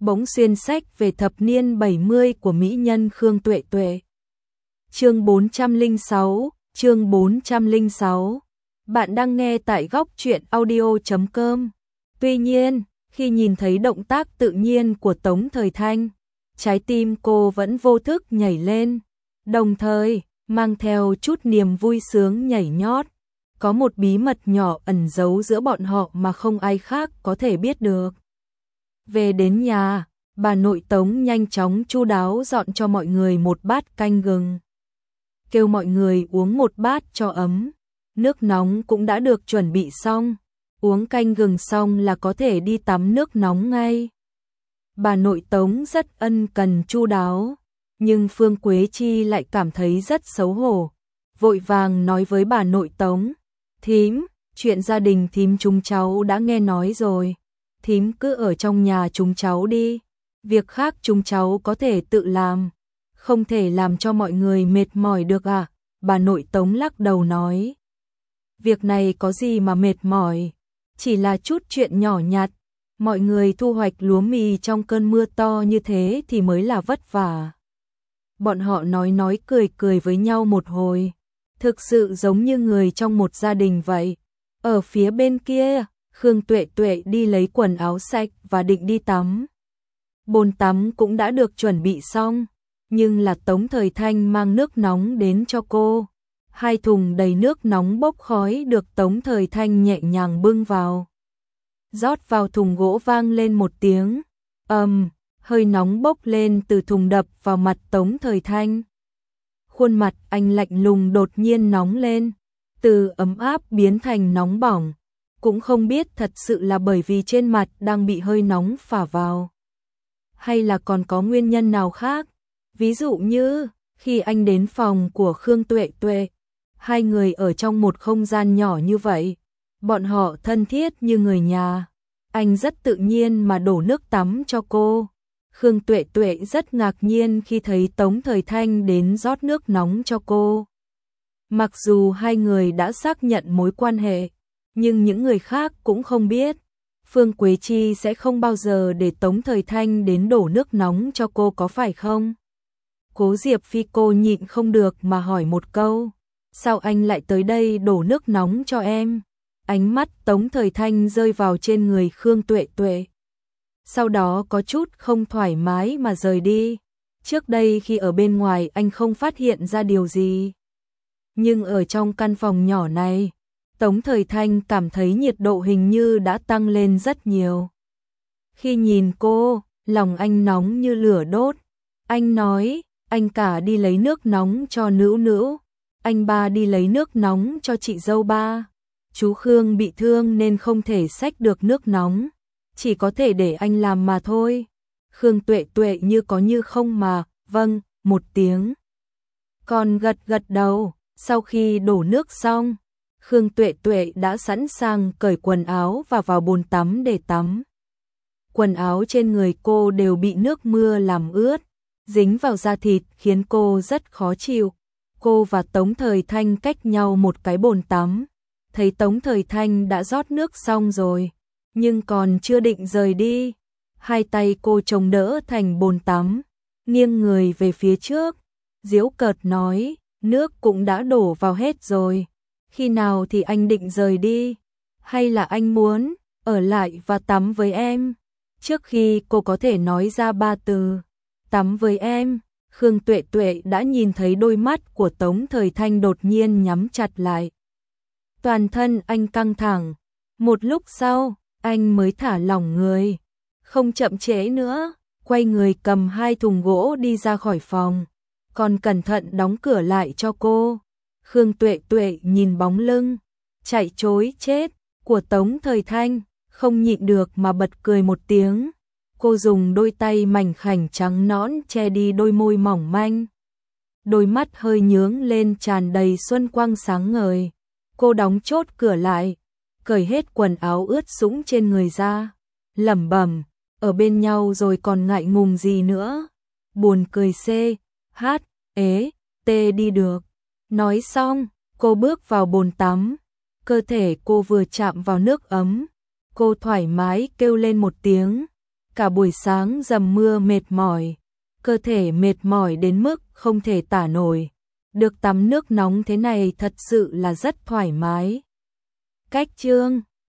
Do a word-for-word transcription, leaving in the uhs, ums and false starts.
bỗng xuyên sách về thập niên bảy mươi của mỹ nhân Khương Tuệ Tuệ. Chương bốn trăm lẻ sáu, chương bốn trăm lẻ sáu. Bạn đang nghe tại góc truyện audio chấm com. Tuy nhiên, khi nhìn thấy động tác tự nhiên của Tống Thời Thanh, trái tim cô vẫn vô thức nhảy lên, đồng thời mang theo chút niềm vui sướng nhảy nhót. Có một bí mật nhỏ ẩn giấu giữa bọn họ mà không ai khác có thể biết được. Về đến nhà, bà nội Tống nhanh chóng chu đáo dọn cho mọi người một bát canh gừng. Kêu mọi người uống một bát cho ấm. Nước nóng cũng đã được chuẩn bị xong. Uống canh gừng xong là có thể đi tắm nước nóng ngay. Bà nội Tống rất ân cần chu đáo, nhưng Phương Quế Chi lại cảm thấy rất xấu hổ. Vội vàng nói với bà nội Tống: "Thím, chuyện gia đình thím chúng cháu đã nghe nói rồi. Thím cứ ở trong nhà chúng cháu đi. Việc khác chúng cháu có thể tự làm. Không thể làm cho mọi người mệt mỏi được à?" Bà nội Tống lắc đầu nói: "Việc này có gì mà mệt mỏi, chỉ là chút chuyện nhỏ nhặt. Mọi người thu hoạch lúa mì trong cơn mưa to như thế thì mới là vất vả." Bọn họ nói nói cười cười với nhau một hồi, thực sự giống như người trong một gia đình vậy. Ở phía bên kia, Khương Tuệ Tuệ đi lấy quần áo sạch và định đi tắm. Bồn tắm cũng đã được chuẩn bị xong, nhưng là Tống Thời Thanh mang nước nóng đến cho cô. Hai thùng đầy nước nóng bốc khói được Tống Thời Thanh nhẹ nhàng bưng vào. Rót vào thùng gỗ vang lên một tiếng, ầm, um, hơi nóng bốc lên từ thùng đập vào mặt Tống Thời Thanh. Khuôn mặt anh lạnh lùng đột nhiên nóng lên, từ ấm áp biến thành nóng bỏng, cũng không biết thật sự là bởi vì trên mặt đang bị hơi nóng phả vào, hay là còn có nguyên nhân nào khác. Ví dụ như, khi anh đến phòng của Khương Tuệ Tuệ, hai người ở trong một không gian nhỏ như vậy, bọn họ thân thiết như người nhà. Anh rất tự nhiên mà đổ nước tắm cho cô. Khương Tuệ Tuệ rất ngạc nhiên khi thấy Tống Thời Thanh đến rót nước nóng cho cô. Mặc dù hai người đã xác nhận mối quan hệ, nhưng những người khác cũng không biết. Phương Quế Chi sẽ không bao giờ để Tống Thời Thanh đến đổ nước nóng cho cô, có phải không? Cố Diệp Phi cô nhịn không được mà hỏi một câu: "Sao anh lại tới đây đổ nước nóng cho em?" Ánh mắt Tống Thời Thanh rơi vào trên người Khương Tuệ Tuệ, sau đó có chút không thoải mái mà rời đi. Trước đây khi ở bên ngoài anh không phát hiện ra điều gì, nhưng ở trong căn phòng nhỏ này, Tống Thời Thanh cảm thấy nhiệt độ hình như đã tăng lên rất nhiều. Khi nhìn cô, lòng anh nóng như lửa đốt. Anh nói: "Anh cả đi lấy nước nóng cho Nữu Nữu, anh ba đi lấy nước nóng cho chị dâu ba. Chú Khương bị thương nên không thể xách được nước nóng, chỉ có thể để anh làm mà thôi." Khương Tuệ Tuệ như có như không mà vâng một tiếng, còn gật gật đầu. Sau khi đổ nước xong, Khương Tuệ Tuệ đã sẵn sàng cởi quần áo và vào bồn tắm để tắm. Quần áo trên người cô đều bị nước mưa làm ướt, dính vào da thịt khiến cô rất khó chịu. Cô và Tống Thời Thanh cách nhau một cái bồn tắm. Thấy Tống Thời Thanh đã rót nước xong rồi, nhưng còn chưa định rời đi, hai tay cô chống đỡ thành bồn tắm, nghiêng người về phía trước, giễu cợt nói: "Nước cũng đã đổ vào hết rồi, khi nào thì anh định rời đi? Hay là anh muốn ở lại và tắm với em?" Trước khi cô có thể nói ra ba từ "tắm với em", Khương Tuệ Tuệ đã nhìn thấy đôi mắt của Tống Thời Thanh đột nhiên nhắm chặt lại. Toàn thân anh căng thẳng. Một lúc sau, anh mới thả lỏng người. Không chậm trễ nữa, quay người cầm hai thùng gỗ đi ra khỏi phòng, còn cẩn thận đóng cửa lại cho cô. Khương Tuệ Tuệ nhìn bóng lưng chạy trối chết của Tống Thời Thanh, không nhịn được mà bật cười một tiếng. Cô dùng đôi tay mảnh khảnh trắng nõn che đi đôi môi mỏng manh. Đôi mắt hơi nhướng lên tràn đầy xuân quang sáng ngời. Cô đóng chốt cửa lại, cởi hết quần áo ướt sũng trên người ra, lẩm bẩm: "Ở bên nhau rồi còn ngại ngùng gì nữa, buồn cười c, h, ế, t đi được." Nói xong, cô bước vào bồn tắm. Cơ thể cô vừa chạm vào nước ấm, cô thoải mái kêu lên một tiếng. cả buổi sáng dầm mưa mệt mỏi, cơ thể mệt mỏi đến mức không thể tả nổi. Được tắm nước nóng thế này thật sự là rất thoải mái. Cách chương